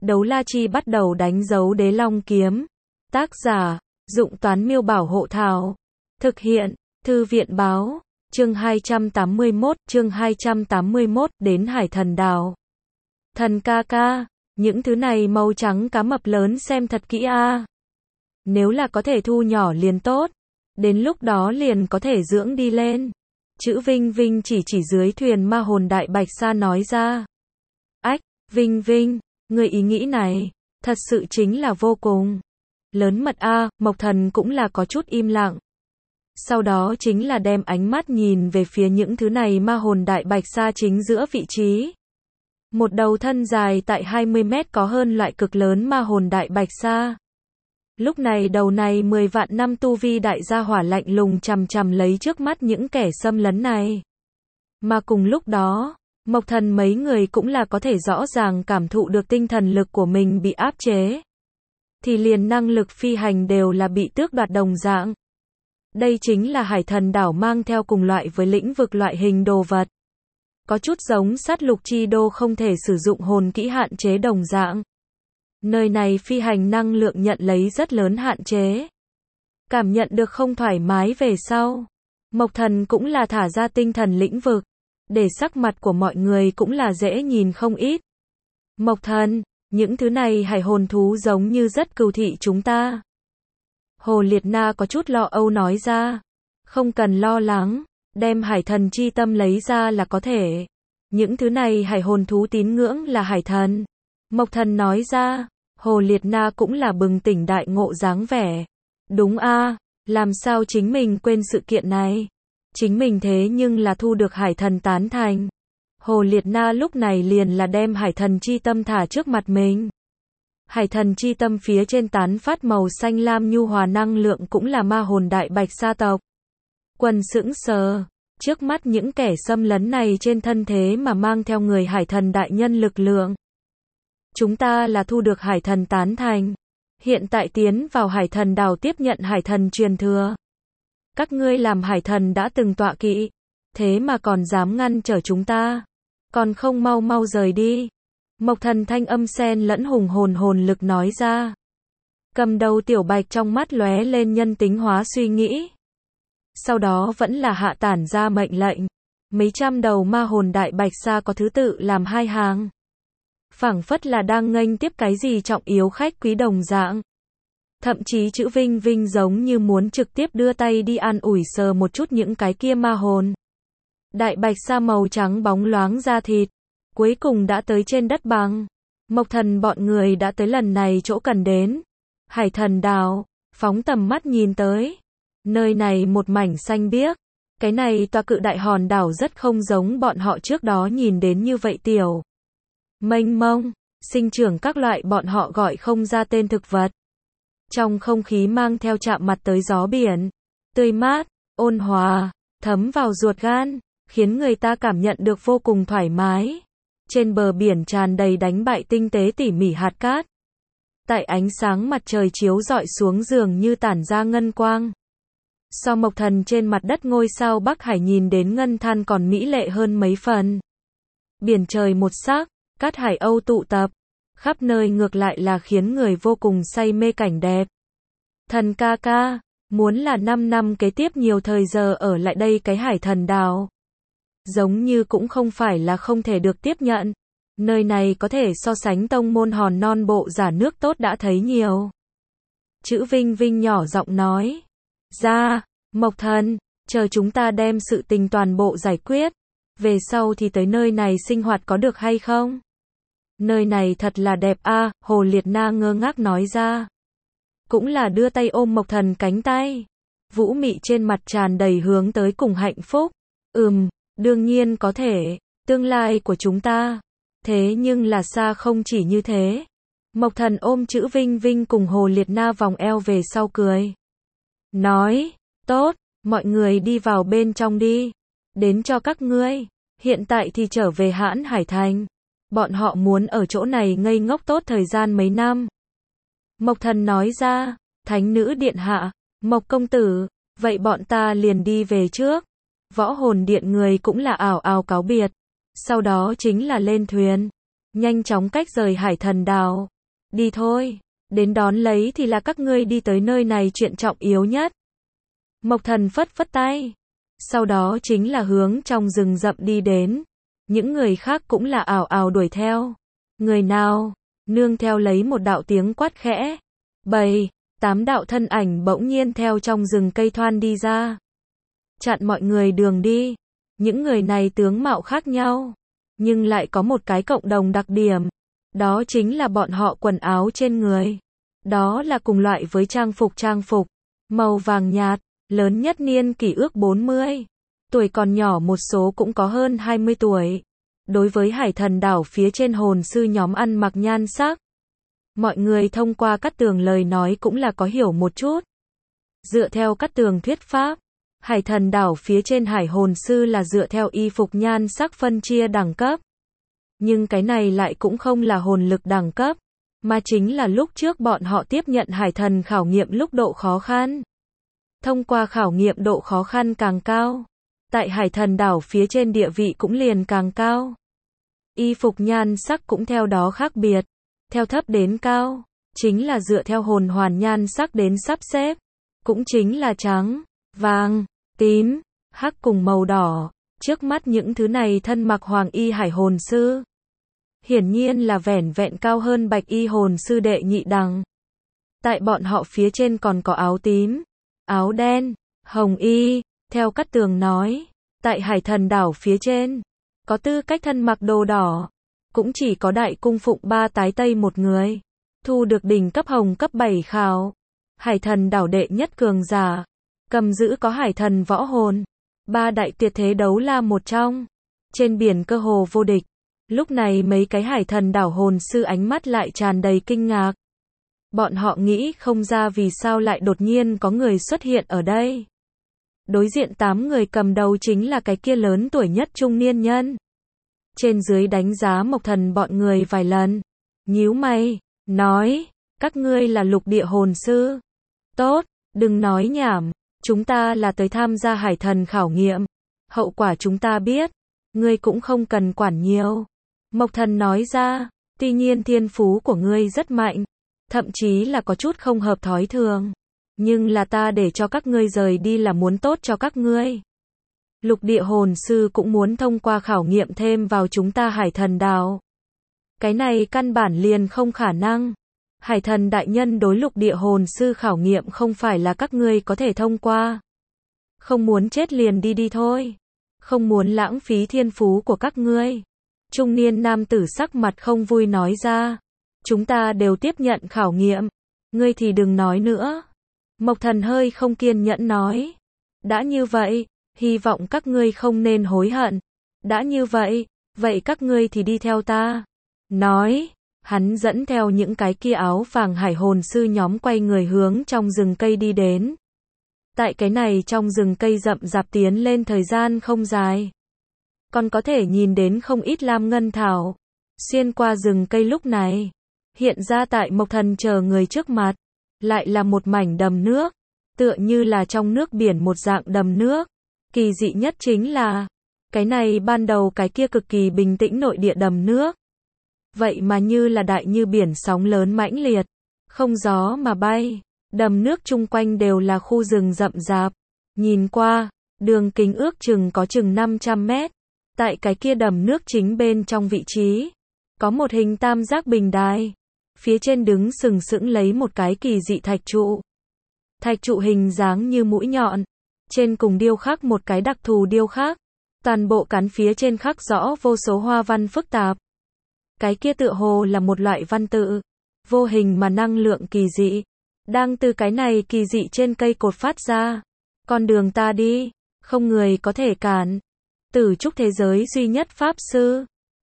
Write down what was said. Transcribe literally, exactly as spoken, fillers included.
Đấu la chi bắt đầu đánh dấu đế long kiếm. Tác giả, Dụng Toán Miêu Bảo Hộ Thảo. Thực hiện, Thư viện Báo. Chương hai trăm tám mươi mốt, chương hai trăm tám mươi mốt, đến Hải Thần Đảo. Thần ca ca, những thứ này màu trắng cá mập lớn xem thật kỹ a. Nếu là có thể thu nhỏ liền tốt, đến lúc đó liền có thể dưỡng đi lên. Chữ Vinh Vinh chỉ chỉ dưới thuyền ma hồn đại bạch sa nói ra. Ách, Vinh Vinh, người ý nghĩ này, thật sự chính là vô cùng lớn mật a. Mộc Thần cũng là có chút im lặng. Sau đó chính là đem ánh mắt nhìn về phía những thứ này ma hồn đại bạch sa chính giữa vị trí. Một đầu thân dài tại hai mươi mét có hơn loại cực lớn ma hồn đại bạch sa. Lúc này đầu này mười vạn năm tu vi đại gia hỏa lạnh lùng chằm chằm lấy trước mắt những kẻ xâm lấn này. Mà cùng lúc đó, Mộc Thần mấy người cũng là có thể rõ ràng cảm thụ được tinh thần lực của mình bị áp chế. Thì liền năng lực phi hành đều là bị tước đoạt đồng dạng. Đây chính là Hải Thần Đảo mang theo cùng loại với lĩnh vực loại hình đồ vật. Có chút giống sát lục chi đô không thể sử dụng hồn kỹ hạn chế đồng dạng. Nơi này phi hành năng lượng nhận lấy rất lớn hạn chế. Cảm nhận được không thoải mái về sau. Mộc Thần cũng là thả ra tinh thần lĩnh vực. Để sắc mặt của mọi người cũng là dễ nhìn không ít. Mộc Thần, những thứ này hải hồn thú giống như rất cừu thị chúng ta. Hồ Liệt Na có chút lo âu nói ra. Không cần lo lắng, đem hải thần chi tâm lấy ra là có thể. Những thứ này hải hồn thú tín ngưỡng là hải thần. Mộc Thần nói ra. Hồ Liệt Na cũng là bừng tỉnh đại ngộ dáng vẻ. Đúng a, làm sao chính mình quên sự kiện này. Chính mình thế nhưng là thu được hải thần tán thành. Hồ Liệt Na lúc này liền là đem hải thần chi tâm thả trước mặt mình. Hải thần chi tâm phía trên tán phát màu xanh lam nhu hòa năng lượng cũng là ma hồn đại bạch sa tộc. Quần sững sờ, trước mắt những kẻ xâm lấn này trên thân thế mà mang theo người hải thần đại nhân lực lượng. Chúng ta là thu được hải thần tán thành. Hiện tại tiến vào Hải Thần Đảo tiếp nhận hải thần truyền thừa. Các ngươi làm hải thần đã từng tọa kỵ. Thế mà còn dám ngăn trở chúng ta. Còn không mau mau rời đi. Mộc Thần thanh âm xen lẫn hùng hồn hồn lực nói ra. Cầm đầu tiểu bạch trong mắt lóe lên nhân tính hóa suy nghĩ. Sau đó vẫn là hạ tản ra mệnh lệnh. Mấy trăm đầu ma hồn đại bạch sa có thứ tự làm hai hàng. Phảng phất là đang nghênh tiếp cái gì trọng yếu khách quý đồng dạng. Thậm chí chữ Vinh Vinh giống như muốn trực tiếp đưa tay đi an ủi sờ một chút những cái kia ma hồn. Đại bạch sa màu trắng bóng loáng da thịt. Cuối cùng đã tới trên đất bằng. Mộc Thần bọn người đã tới lần này chỗ cần đến. Hải Thần Đảo, phóng tầm mắt nhìn tới. Nơi này một mảnh xanh biếc. Cái này tòa cự đại hòn đảo rất không giống bọn họ trước đó nhìn đến như vậy tiểu. Mênh mông, sinh trưởng các loại bọn họ gọi không ra tên thực vật. Trong không khí mang theo chạm mặt tới gió biển. Tươi mát, ôn hòa, thấm vào ruột gan. Khiến người ta cảm nhận được vô cùng thoải mái. Trên bờ biển tràn đầy đánh bại tinh tế tỉ mỉ hạt cát. Tại ánh sáng mặt trời chiếu rọi xuống dường như tản ra ngân quang. So Mộc Thần trên mặt đất ngôi sao Bắc Hải nhìn đến ngân than còn mỹ lệ hơn mấy phần. Biển trời một sắc, cát hải âu tụ tập. Khắp nơi ngược lại là khiến người vô cùng say mê cảnh đẹp. Thần ca ca, muốn là năm năm kế tiếp nhiều thời giờ ở lại đây cái Hải Thần Đảo. Giống như cũng không phải là không thể được tiếp nhận. Nơi này có thể so sánh tông môn hòn non bộ giả nước tốt đã thấy nhiều. Chữ Vinh Vinh nhỏ giọng nói. Ra, Mộc Thần, chờ chúng ta đem sự tình toàn bộ giải quyết. Về sau thì tới nơi này sinh hoạt có được hay không? Nơi này thật là đẹp a. Hồ Liệt Na ngơ ngác nói ra. Cũng là đưa tay ôm Mộc Thần cánh tay. Vũ mị trên mặt tràn đầy hướng tới cùng hạnh phúc. Ừm, đương nhiên có thể. Tương lai của chúng ta. Thế nhưng là xa không chỉ như thế. Mộc Thần ôm chữ Vinh Vinh cùng Hồ Liệt Na vòng eo về sau cười. Nói, tốt, mọi người đi vào bên trong đi. Đến cho các ngươi. Hiện tại thì trở về Hãn Hải Thành. Bọn họ muốn ở chỗ này ngây ngốc tốt thời gian mấy năm. Mộc Thần nói ra. Thánh nữ điện hạ, Mộc công tử, vậy bọn ta liền đi về trước. Võ hồn điện người cũng là ảo ảo cáo biệt. Sau đó chính là lên thuyền. Nhanh chóng cách rời Hải Thần Đảo. Đi thôi, đến đón lấy thì là các ngươi đi tới nơi này chuyện trọng yếu nhất. Mộc Thần phất phất tay. Sau đó chính là hướng trong rừng rậm đi đến. Những người khác cũng là ảo ảo đuổi theo. Người nào? Nương theo lấy một đạo tiếng quát khẽ. Bảy, tám đạo thân ảnh bỗng nhiên theo trong rừng cây thoăn đi ra. Chặn mọi người đường đi. Những người này tướng mạo khác nhau. Nhưng lại có một cái cộng đồng đặc điểm. Đó chính là bọn họ quần áo trên người. Đó là cùng loại với trang phục trang phục. Màu vàng nhạt. Lớn nhất niên kỷ ước bốn mươi. Tuổi còn nhỏ một số cũng có hơn hai mươi tuổi. Đối với Hải Thần đảo phía trên hồn sư nhóm ăn mặc nhan sắc. Mọi người thông qua Cát Tường lời nói cũng là có hiểu một chút. Dựa theo Cát Tường thuyết pháp, Hải Thần đảo phía trên hải hồn sư là dựa theo y phục nhan sắc phân chia đẳng cấp. Nhưng cái này lại cũng không là hồn lực đẳng cấp, mà chính là lúc trước bọn họ tiếp nhận Hải Thần khảo nghiệm lúc độ khó khăn. Thông qua khảo nghiệm độ khó khăn càng cao, tại Hải Thần đảo phía trên địa vị cũng liền càng cao. Y phục nhan sắc cũng theo đó khác biệt, theo thấp đến cao, chính là dựa theo hồn hoàn nhan sắc đến sắp xếp, cũng chính là trắng, vàng, tím, hắc cùng màu đỏ. Trước mắt những thứ này thân mặc hoàng y hải hồn sư, hiển nhiên là vẻn vẹn cao hơn bạch y hồn sư đệ nhị đẳng. Tại bọn họ phía trên còn có áo tím, áo đen, hồng y. Theo Cát Tường nói, tại Hải Thần đảo phía trên, có tư cách thân mặc đồ đỏ, cũng chỉ có Đại Cung Phụng Ba Tái Tây một người, thu được đỉnh cấp hồng cấp bảy khảo. Hải Thần đảo đệ nhất cường giả, cầm giữ có Hải Thần võ hồn, ba đại tuyệt thế đấu la một trong, trên biển cơ hồ vô địch. Lúc này mấy cái Hải Thần đảo hồn sư ánh mắt lại tràn đầy kinh ngạc. Bọn họ nghĩ không ra vì sao lại đột nhiên có người xuất hiện ở đây. Đối diện tám người cầm đầu chính là cái kia lớn tuổi nhất trung niên nhân. Trên dưới đánh giá Mộc Thần bọn người vài lần, nhíu mày, nói, các ngươi là lục địa hồn sư. Tốt, đừng nói nhảm, chúng ta là tới tham gia Hải Thần khảo nghiệm. Hậu quả chúng ta biết, ngươi cũng không cần quản nhiều. Mộc Thần nói ra, tuy nhiên thiên phú của ngươi rất mạnh, thậm chí là có chút không hợp thói thường. Nhưng là ta để cho các ngươi rời đi là muốn tốt cho các ngươi. Lục địa hồn sư cũng muốn thông qua khảo nghiệm thêm vào chúng ta Hải Thần đảo. Cái này căn bản liền không khả năng. Hải Thần đại nhân đối lục địa hồn sư khảo nghiệm không phải là các ngươi có thể thông qua. Không muốn chết liền đi đi thôi. Không muốn lãng phí thiên phú của các ngươi. Trung niên nam tử sắc mặt không vui nói ra. Chúng ta đều tiếp nhận khảo nghiệm. Ngươi thì đừng nói nữa. Mộc Thần hơi không kiên nhẫn nói. Đã như vậy, hy vọng các ngươi không nên hối hận. Đã như vậy, vậy các ngươi thì đi theo ta. Nói, hắn dẫn theo những cái kia áo vàng hải hồn sư nhóm quay người hướng trong rừng cây đi đến. Tại cái này trong rừng cây rậm rạp tiến lên thời gian không dài. Còn có thể nhìn đến không ít lam ngân thảo. Xuyên qua rừng cây lúc này, hiện ra tại Mộc Thần chờ người trước mặt. Lại là một mảnh đầm nước, tựa như là trong nước biển một dạng đầm nước. Kỳ dị nhất chính là, cái này ban đầu cái kia cực kỳ bình tĩnh nội địa đầm nước. Vậy mà như là đại như biển sóng lớn mãnh liệt, không gió mà bay, đầm nước chung quanh đều là khu rừng rậm rạp. Nhìn qua, đường kính ước chừng có chừng năm trăm mét. Tại cái kia đầm nước chính bên trong vị trí, có một hình tam giác bình đài. Phía trên đứng sừng sững lấy một cái kỳ dị thạch trụ. Thạch trụ hình dáng như mũi nhọn. Trên cùng điêu khắc một cái đặc thù điêu khắc. Toàn bộ cán phía trên khắc rõ vô số hoa văn phức tạp. Cái kia tựa hồ là một loại văn tự. Vô hình mà năng lượng kỳ dị. Đang từ cái này kỳ dị trên cây cột phát ra. Con đường ta đi, không người có thể cản. Tử trúc thế giới duy nhất pháp sư.